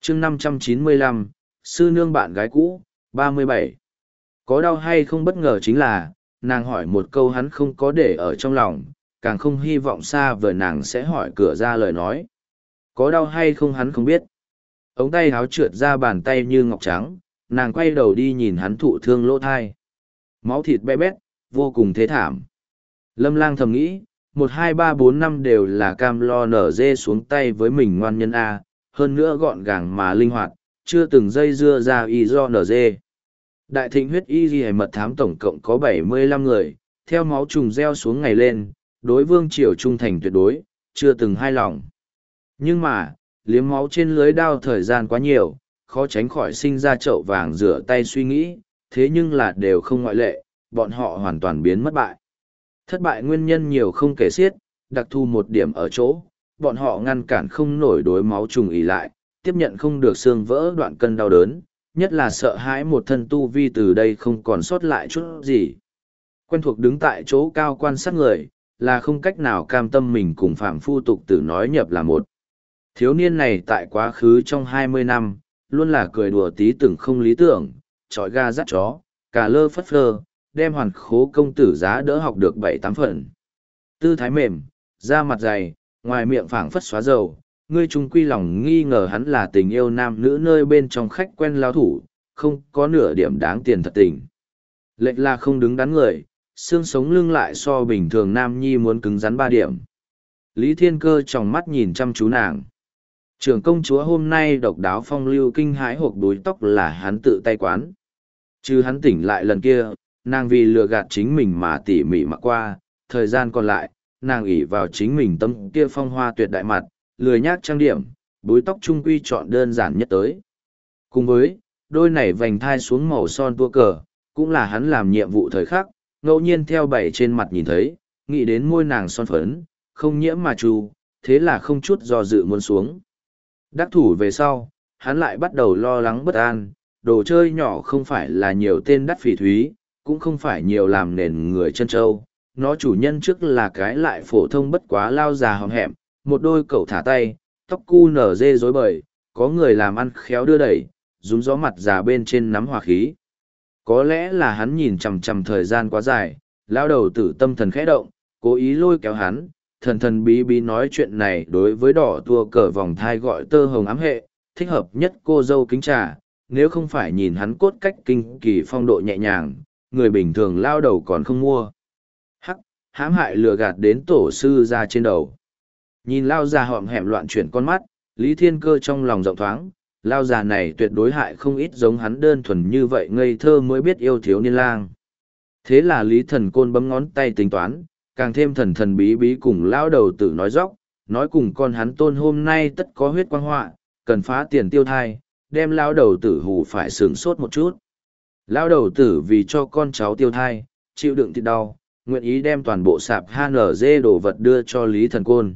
chương 595, sư nương bạn gái cũ, 37. Có đau hay không bất ngờ chính là, nàng hỏi một câu hắn không có để ở trong lòng, càng không hy vọng xa vời nàng sẽ hỏi cửa ra lời nói. Có đau hay không hắn không biết. Ống tay háo trượt ra bàn tay như ngọc trắng, nàng quay đầu đi nhìn hắn thụ thương lỗ thai. Máu thịt bé bét, vô cùng thế thảm. Lâm Lang thầm nghĩ, 1 2 3 4 5 đều là cam lo nở dê xuống tay với mình ngoan nhân A, hơn nữa gọn gàng mà linh hoạt, chưa từng dây dưa ra y do nở dê. Đại thịnh huyết y ghi mật thám tổng cộng có 75 người, theo máu trùng gieo xuống ngày lên, đối vương triều trung thành tuyệt đối, chưa từng hai lòng. Nhưng mà, liếm máu trên lưới đao thời gian quá nhiều, khó tránh khỏi sinh ra chậu vàng rửa tay suy nghĩ, thế nhưng là đều không ngoại lệ, bọn họ hoàn toàn biến mất bại. Thất bại nguyên nhân nhiều không kể xiết, đặc thù một điểm ở chỗ, bọn họ ngăn cản không nổi đối máu trùng ỉ lại, tiếp nhận không được xương vỡ đoạn cân đau đớn, nhất là sợ hãi một thân tu vi từ đây không còn sót lại chút gì. Quen thuộc đứng tại chỗ cao quan sát người, là không cách nào cam tâm mình cùng phạm phu tục tử nói nhập là một. Thiếu niên này tại quá khứ trong 20 năm, luôn là cười đùa tí tưởng không lý tưởng, trọi ga dắt chó, cà lơ phất phơ, đem hoàn khố công tử giá đỡ học được 7-8 phần. Tư thái mềm, da mặt dày, ngoài miệng phảng phất xóa dầu, ngươi trung quy lòng nghi ngờ hắn là tình yêu nam nữ nơi bên trong khách quen lao thủ, không có nửa điểm đáng tiền thật tình. Lệch là không đứng đắn người, xương sống lưng lại so bình thường nam nhi muốn cứng rắn 3 điểm. Lý Thiên Cơ tròng mắt nhìn chăm chú nàng. Trưởng công chúa hôm nay độc đáo phong lưu kinh hãi hộp đuôi tóc là hắn tự tay quán. Chứ hắn tỉnh lại lần kia, nàng vì lừa gạt chính mình mà tỉ mỉ mặc qua, thời gian còn lại, nàng ỷ vào chính mình tâm kia phong hoa tuyệt đại mặt, lười nhác trang điểm, búi tóc trung quy chọn đơn giản nhất tới. Cùng với, đôi này vành thai xuống màu son tua cờ, cũng là hắn làm nhiệm vụ thời khắc, ngẫu nhiên theo bảy trên mặt nhìn thấy, nghĩ đến môi nàng son phấn, không nhiễm mà trù, thế là không chút do dự muốn xuống. Đắc thủ về sau, hắn lại bắt đầu lo lắng bất an, đồ chơi nhỏ không phải là nhiều tên đắt phỉ thúy, cũng không phải nhiều làm nền người chân trâu. Nó chủ nhân trước là cái lại phổ thông bất quá lao già hòm hẹm, một đôi cậu thả tay, tóc cu nở dê rối bời, có người làm ăn khéo đưa đẩy, rúm gió mặt già bên trên nắm hòa khí. Có lẽ là hắn nhìn chằm chằm thời gian quá dài, lao đầu tử tâm thần khẽ động, cố ý lôi kéo hắn, thần thần bí bí nói chuyện này đối với đỏ tua cờ vòng thai gọi tơ hồng ám hệ, thích hợp nhất cô dâu kính trà, nếu không phải nhìn hắn cốt cách kinh kỳ phong độ nhẹ nhàng, người bình thường lao đầu còn không mua. Hắc, hãm hại lừa gạt đến tổ sư ra trên đầu. Nhìn lao già họm hẹm loạn chuyển con mắt, Lý Thiên Cơ trong lòng rộng thoáng, lao già này tuyệt đối hại không ít giống hắn đơn thuần như vậy ngây thơ mới biết yêu thiếu niên lang. Thế là Lý Thần Côn bấm ngón tay tính toán, càng thêm thần thần bí bí cùng lao đầu tử nói dóc, nói cùng con hắn tôn hôm nay tất có huyết quang họa, cần phá tiền tiêu thai, đem lao đầu tử hù phải sướng sốt một chút. Lao đầu tử vì cho con cháu tiêu thai, chịu đựng thịt đau, nguyện ý đem toàn bộ sạp HNZ đồ vật đưa cho Lý Thần Côn.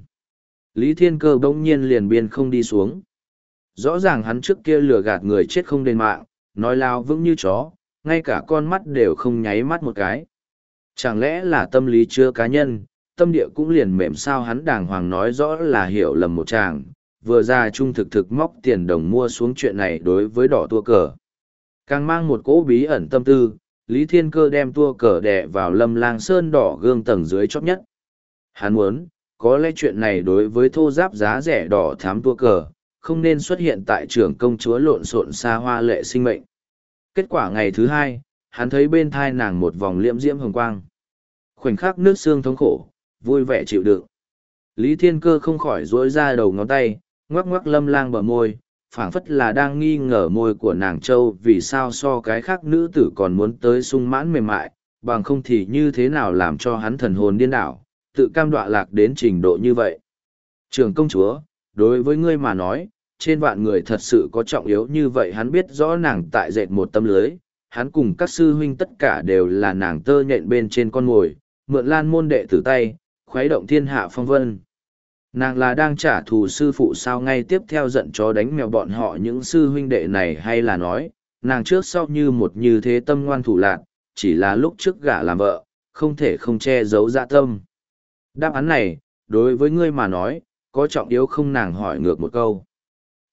Lý Thiên Cơ bỗng nhiên liền biên không đi xuống. Rõ ràng hắn trước kia lừa gạt người chết không đền mạng, nói lao vững như chó, ngay cả con mắt đều không nháy mắt một cái. Chẳng lẽ là tâm lý chưa cá nhân, tâm địa cũng liền mềm sao hắn đàng hoàng nói rõ là hiểu lầm một chàng, vừa ra trung thực móc tiền đồng mua xuống chuyện này đối với đỏ tua cờ. Càng mang một cỗ bí ẩn tâm tư, Lý Thiên Cơ đem tua cờ đè vào Lâm Lang sơn đỏ gương tầng dưới chót nhất. Hắn muốn, có lẽ chuyện này đối với thô giáp giá rẻ đỏ thám tua cờ, không nên xuất hiện tại trưởng công chúa lộn xộn xa hoa lệ sinh mệnh. Kết quả ngày thứ hai, hắn thấy bên thai nàng một vòng liễm diễm hồng quang. Khoảnh khắc nước xương thống khổ, vui vẻ chịu đựng. Lý Thiên Cơ không khỏi duỗi ra đầu ngón tay, ngoắc ngoắc Lâm Lang bờ môi, phảng phất là đang nghi ngờ môi của nàng châu vì sao so cái khác nữ tử còn muốn tới sung mãn mềm mại, bằng không thì như thế nào làm cho hắn thần hồn điên đảo, tự cam đọa lạc đến trình độ như vậy. Trưởng công chúa, đối với ngươi mà nói, trên vạn người thật sự có trọng yếu như vậy hắn biết rõ nàng tại dệt một tấm lưới, hắn cùng các sư huynh tất cả đều là nàng tơ nhện bên trên con mồi, mượn lan môn đệ tử tay, khuấy động thiên hạ phong vân. Nàng là đang trả thù sư phụ sao ngay tiếp theo giận chó đánh mèo bọn họ những sư huynh đệ này hay là nói, nàng trước sau như một như thế tâm ngoan thủ lạc, chỉ là lúc trước gả làm vợ, không thể không che giấu dạ tâm. Đáp án này, đối với ngươi mà nói, có trọng yếu không nàng hỏi ngược một câu.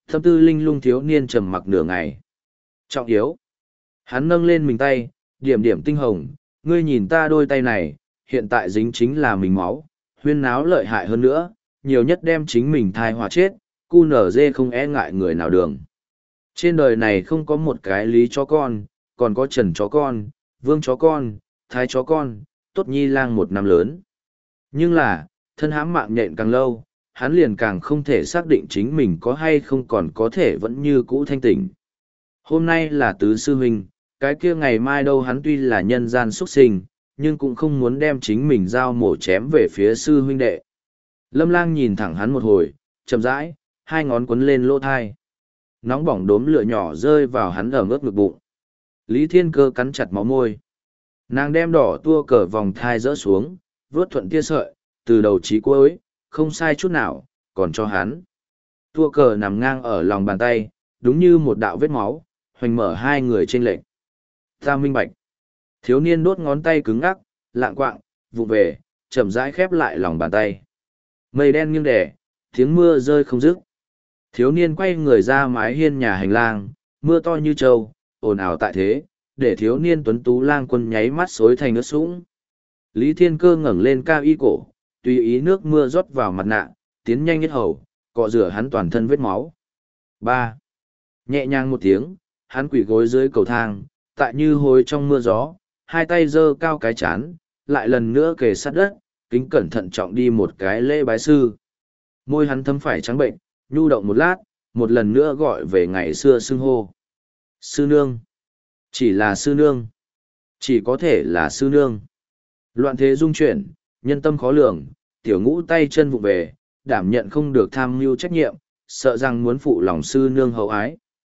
Thâm tư linh lung thiếu niên trầm mặc nửa ngày. Trọng yếu. Hắn nâng lên mình tay, điểm điểm tinh hồng, ngươi nhìn ta đôi tay này, hiện tại dính chính là mình máu, huyên náo lợi hại hơn nữa, nhiều nhất đem chính mình thai hòa chết, cu nở dê không e ngại người nào đường. Trên đời này không có một cái lý chó con, còn có trần chó con, vương chó con, thái chó con, tốt nhi lang một năm lớn. Nhưng là, thân hãm mạng nhện càng lâu, hắn liền càng không thể xác định chính mình có hay không còn có thể vẫn như cũ thanh tỉnh. Hôm nay là tứ sư huynh, cái kia ngày mai đâu hắn tuy là nhân gian xuất sinh, nhưng cũng không muốn đem chính mình giao mổ chém về phía sư huynh đệ. Lâm Lang nhìn thẳng hắn một hồi, chậm rãi, hai ngón quấn lên lỗ thai. Nóng bỏng đốm lửa nhỏ rơi vào hắn ở ngớp ngực bụng. Lý Thiên Cơ cắn chặt máu môi. Nàng đem đỏ tua cờ vòng thai rỡ xuống, vớt thuận tia sợi, từ đầu chí cuối, không sai chút nào, còn cho hắn. Tua cờ nằm ngang ở lòng bàn tay, đúng như một đạo vết máu, hoành mở hai người trên lệnh. Ta minh bạch. Thiếu niên đốt ngón tay cứng ngắc, lạng quạng, vụ về, chậm rãi khép lại lòng bàn tay. Mây đen nghiêng đẻ, tiếng mưa rơi không dứt. Thiếu niên quay người ra mái hiên nhà hành lang, mưa to như trâu, ồn ào tại thế, để thiếu niên tuấn tú lang quân nháy mắt xối thành ướt sũng. Lý Thiên Cơ ngẩng lên cao y cổ, tùy ý nước mưa rót vào mặt nạ, tiến nhanh nhất hầu, cọ rửa hắn toàn thân vết máu. 3. Nhẹ nhàng một tiếng, hắn quỳ gối dưới cầu thang, tại như hồi trong mưa gió, hai tay giơ cao cái chán, lại lần nữa kề sát đất, kính cẩn thận trọng đi một cái lễ bái sư. Môi hắn thấm phải trắng bệnh, nhu động một lát, một lần nữa gọi về ngày xưa xưng hô. Sư nương. Chỉ là sư nương. Chỉ có thể là sư nương. Loạn thế dung chuyển, nhân tâm khó lường, tiểu ngũ tay chân vụ về, đảm nhận không được tham mưu trách nhiệm, sợ rằng muốn phụ lòng sư nương hậu ái.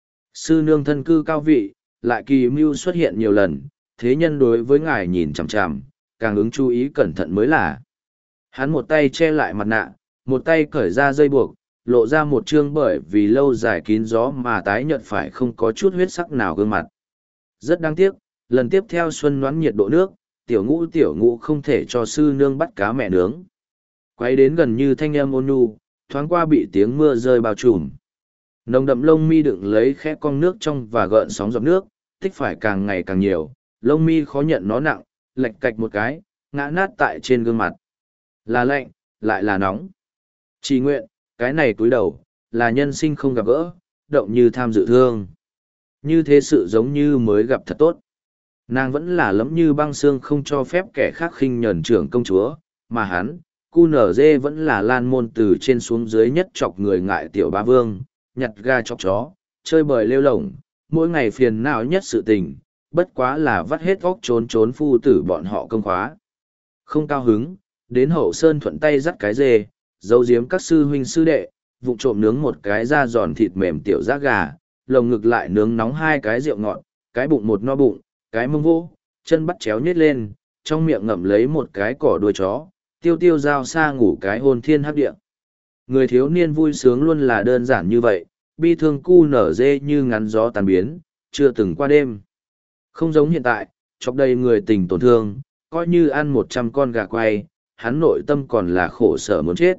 Sư nương thân cư cao vị, lại kỳ mưu xuất hiện nhiều lần, thế nhân đối với ngài nhìn chằm chằm, càng ứng chú ý cẩn thận mới là. Hắn một tay che lại mặt nạ, một tay cởi ra dây buộc, lộ ra một trương bởi vì lâu dài kín gió mà tái nhợt phải không có chút huyết sắc nào gương mặt. Rất đáng tiếc, lần tiếp theo xuân noãn nhiệt độ nước, tiểu ngũ không thể cho sư nương bắt cá mẹ nướng. Quay đến gần như thanh âm ôn nhu, thoáng qua bị tiếng mưa rơi bao trùm. Nồng đậm lông mi đựng lấy khẽ cong nước trong và gợn sóng giọt nước, tích phải càng ngày càng nhiều, lông mi khó nhận nó nặng, lệch cạch một cái, ngã nát tại trên gương mặt. Là lạnh, lại là nóng. Chỉ nguyện, cái này túi đầu, là nhân sinh không gặp gỡ, động như tham dự thương. Như thế sự giống như mới gặp thật tốt. Nàng vẫn là lẫm như băng xương không cho phép kẻ khác khinh nhẫn trưởng công chúa, mà hắn, cu nở dê vẫn là lan môn từ trên xuống dưới nhất chọc người ngại tiểu bá vương, nhặt ga chọc chó, chơi bời lêu lổng, mỗi ngày phiền não nhất sự tình, bất quá là vắt hết óc trốn trốn phu tử bọn họ công khóa. Không cao hứng, đến hậu sơn thuận tay dắt cái dê, giấu giếm các sư huynh sư đệ, vụng trộm nướng một cái da giòn thịt mềm tiểu giác gà, lồng ngực lại nướng nóng hai cái rượu ngọt, cái bụng một no bụng, cái mông vô, chân bắt chéo nhét lên, trong miệng ngậm lấy một cái cỏ đuôi chó, tiêu tiêu giao xa ngủ cái hồn thiên hấp địa. Người thiếu niên vui sướng luôn là đơn giản như vậy, bi thương cu nở dê như ngắn gió tàn biến, chưa từng qua đêm. Không giống hiện tại, chọc đầy người tình tổn thương, coi như ăn 100 con gà quay, hắn nội tâm còn là khổ sở muốn chết.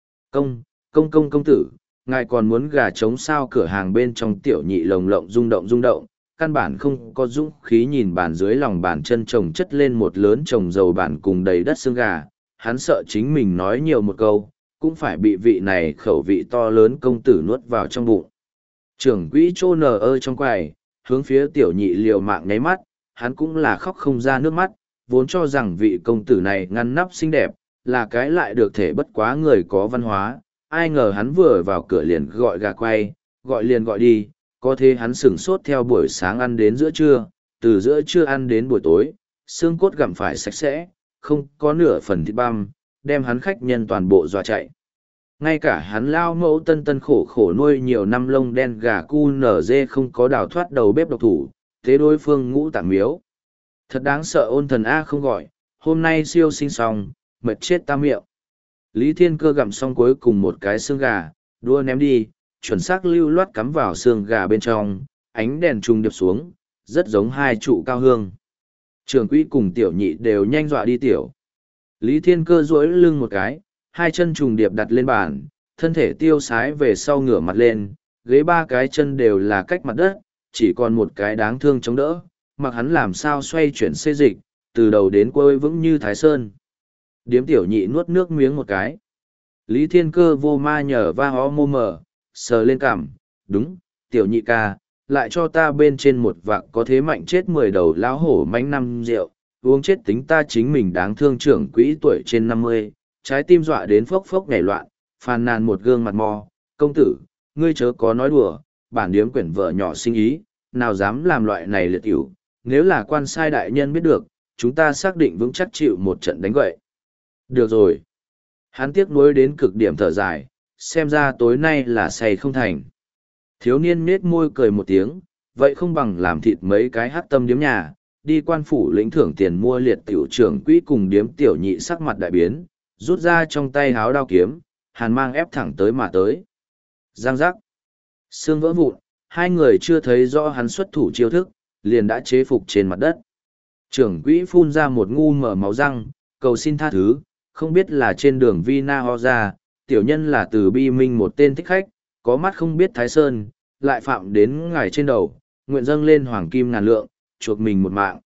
Công tử, ngài còn muốn gà trống sao? Cửa hàng bên trong tiểu nhị lồng lộng rung động, căn bản không có dũng khí nhìn bàn dưới lòng bàn chân chồng chất lên một lớn chồng dầu bản cùng đầy đất xương gà, hắn sợ chính mình nói nhiều một câu, cũng phải bị vị này khẩu vị to lớn công tử nuốt vào trong bụng. Trưởng quỹ trô nờ ơ trong quầy, hướng phía tiểu nhị liều mạng nháy mắt, hắn cũng là khóc không ra nước mắt, vốn cho rằng vị công tử này ngăn nắp xinh đẹp, là cái lại được thể bất quá người có văn hóa, ai ngờ hắn vừa vào cửa liền gọi gà quay, gọi liền gọi đi, có thế hắn sửng sốt theo buổi sáng ăn đến giữa trưa, từ giữa trưa ăn đến buổi tối, xương cốt gặm phải sạch sẽ, không có nửa phần thịt băm, đem hắn khách nhân toàn bộ dọa chạy. Ngay cả hắn lao mẫu tân khổ khổ nuôi nhiều năm lông đen gà cu nở dê không có đào thoát đầu bếp độc thủ, thế đối phương ngũ tạng miếu. Thật đáng sợ, ôn thần A không gọi, hôm nay siêu sinh xong, mệt chết ta miệng. Lý Thiên Cơ gặm xong cuối cùng một cái xương gà, đua ném đi, chuẩn xác lưu loát cắm vào xương gà bên trong, ánh đèn trùng điệp xuống, rất giống hai trụ cao hương. Trưởng quỹ cùng tiểu nhị đều nhanh dọa đi tiểu. Lý Thiên Cơ duỗi lưng một cái, hai chân trùng điệp đặt lên bàn, thân thể tiêu sái về sau ngửa mặt lên, ghế ba cái chân đều là cách mặt đất, chỉ còn một cái đáng thương chống đỡ, mặc hắn làm sao xoay chuyển xê dịch, từ đầu đến cuối vững như Thái Sơn. Điếm tiểu nhị nuốt nước miếng một cái. Lý Thiên Cơ vô ma nhờ va hó mô mờ, sờ lên cằm, đúng, tiểu nhị ca, lại cho ta bên trên một vạc có thế mạnh chết 10 đầu lão hổ mánh năm rượu, uống chết tính ta chính mình đáng thương trưởng quỹ tuổi trên 50, trái tim dọa đến phốc phốc nhảy loạn, phàn nàn một gương mặt mò, công tử, ngươi chớ có nói đùa, bản điếm quyển vợ nhỏ sinh ý, nào dám làm loại này liệt ỉu, nếu là quan sai đại nhân biết được, chúng ta xác định vững chắc chịu một trận đánh gậy. Được rồi. Hắn tiếc nuối đến cực điểm thở dài, xem ra tối nay là say không thành. Thiếu niên nết môi cười một tiếng, vậy không bằng làm thịt mấy cái hát tâm điếm nhà, đi quan phủ lĩnh thưởng tiền mua liệt tiểu trưởng quỹ cùng điếm tiểu nhị sắc mặt đại biến, rút ra trong tay háo đao kiếm, hàn mang ép thẳng tới mà tới. Giang giác. Xương vỡ vụn, hai người chưa thấy rõ hắn xuất thủ chiêu thức, liền đã chế phục trên mặt đất. Trưởng quỹ phun ra một ngu mở máu răng, cầu xin tha thứ, không biết là trên đường Vina ho ra, tiểu nhân là từ bi minh một tên thích khách, có mắt không biết Thái Sơn, lại phạm đến ngài trên đầu, nguyện dâng lên hoàng kim ngàn lượng, chuộc mình một mạng.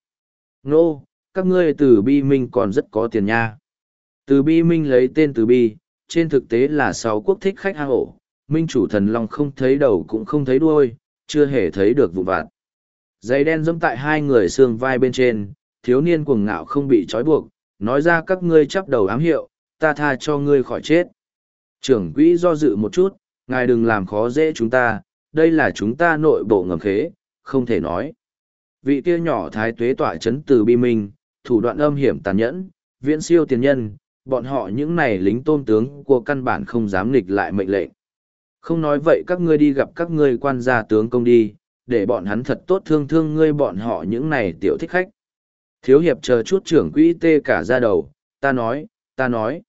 Nô, các ngươi từ bi minh còn rất có tiền nha. Từ bi minh lấy tên từ bi, trên thực tế là 6 quốc thích khách hang ổ, minh chủ thần long không thấy đầu cũng không thấy đuôi, chưa hề thấy được vụ vặt. Giày đen dẫm tại hai người xương vai bên trên, thiếu niên cuồng ngạo không bị trói buộc, nói ra các ngươi chắp đầu ám hiệu, ta tha cho ngươi khỏi chết. Trưởng quỹ do dự một chút, ngài đừng làm khó dễ chúng ta, đây là chúng ta nội bộ ngầm khế, không thể nói. Vị kia nhỏ thái tuế tọa chấn từ bi minh, thủ đoạn âm hiểm tàn nhẫn, viễn siêu tiền nhân, bọn họ những này lính tôn tướng của căn bản không dám nghịch lại mệnh lệnh. Không nói vậy các ngươi đi gặp các ngươi quan gia tướng công đi, để bọn hắn thật tốt thương thương ngươi bọn họ những này tiểu thích khách. Thiếu hiệp chờ chút trưởng quỹ tê cả ra đầu, ta nói.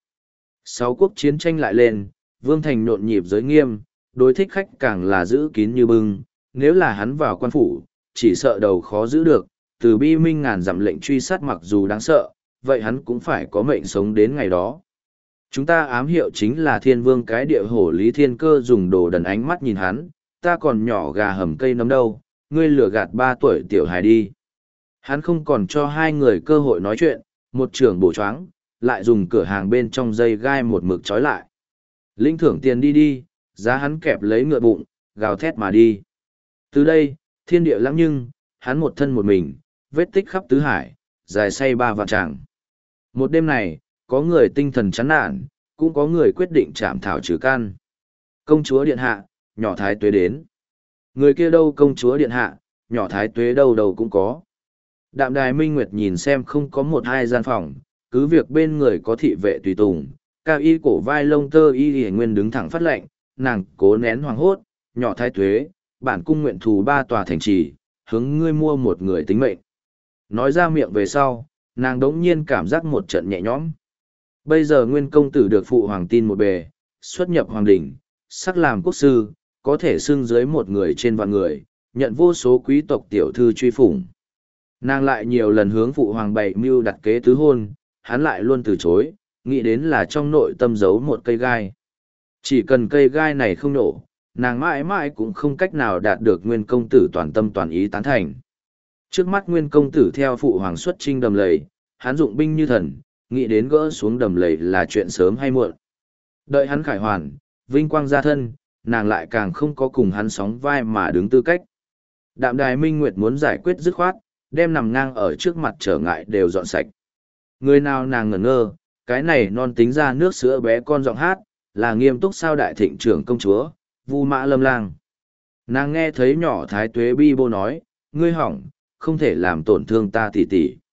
6 quốc chiến tranh lại lên, vương thành nhộn nhịp giới nghiêm, đối thích khách càng là giữ kín như bưng, nếu là hắn vào quan phủ, chỉ sợ đầu khó giữ được, từ bi minh ngàn dặm lệnh truy sát mặc dù đáng sợ, vậy hắn cũng phải có mệnh sống đến ngày đó. Chúng ta ám hiệu chính là thiên vương cái địa hổ Lý Thiên Cơ dùng đồ đần ánh mắt nhìn hắn, ta còn nhỏ gà hầm cây nấm đâu, ngươi lừa gạt 3 tuổi tiểu hài đi. Hắn không còn cho hai người cơ hội nói chuyện, một trưởng bổ choáng, lại dùng cửa hàng bên trong dây gai một mực trói lại. Lĩnh thưởng tiền đi đi, giá hắn kẹp lấy ngựa bụng, gào thét mà đi. Từ đây, thiên địa lắng nhưng, hắn một thân một mình, vết tích khắp tứ hải, dài say 3 vạn tràng. Một đêm này, có người tinh thần chán nản, cũng có người quyết định chạm thảo trừ căn. Công chúa điện hạ, nhỏ thái tuế đến. Người kia đâu công chúa điện hạ, nhỏ thái tuế đâu đâu cũng có. Đạm đài minh nguyệt nhìn xem không có một hai gian phòng, cứ việc bên người có thị vệ tùy tùng, cao y cổ vai lông tơ y hề nguyên đứng thẳng phát lệnh, nàng cố nén hoàng hốt, nhỏ thái tuế, bản cung nguyện thù 3 tòa thành trì, hướng ngươi mua một người tính mệnh. Nói ra miệng về sau, nàng đống nhiên cảm giác một trận nhẹ nhõm. Bây giờ nguyên công tử được phụ hoàng tin một bề, xuất nhập hoàng đỉnh, sắc làm quốc sư, có thể xưng dưới một người trên vạn người, nhận vô số quý tộc tiểu thư truy phủng. Nàng lại nhiều lần hướng phụ hoàng bày mưu đặt kế tứ hôn, hắn lại luôn từ chối, nghĩ đến là trong nội tâm giấu một cây gai. Chỉ cần cây gai này không nổ, nàng mãi mãi cũng không cách nào đạt được nguyên công tử toàn tâm toàn ý tán thành. Trước mắt nguyên công tử theo phụ hoàng xuất chinh đầm lầy, hắn dụng binh như thần, nghĩ đến gỡ xuống đầm lầy là chuyện sớm hay muộn. Đợi hắn khải hoàn, vinh quang gia thân, nàng lại càng không có cùng hắn sóng vai mà đứng tư cách. Đạm đài minh nguyệt muốn giải quyết dứt khoát, đem nằm ngang ở trước mặt trở ngại đều dọn sạch. Người nào nàng ngẩn ngơ, cái này non tính ra nước sữa bé con giọng hát, là nghiêm túc sao đại thịnh trưởng công chúa, Vu Mã Lâm Lang. Nàng nghe thấy nhỏ thái tuế bi bô nói, ngươi hỏng, không thể làm tổn thương ta tỷ tỷ.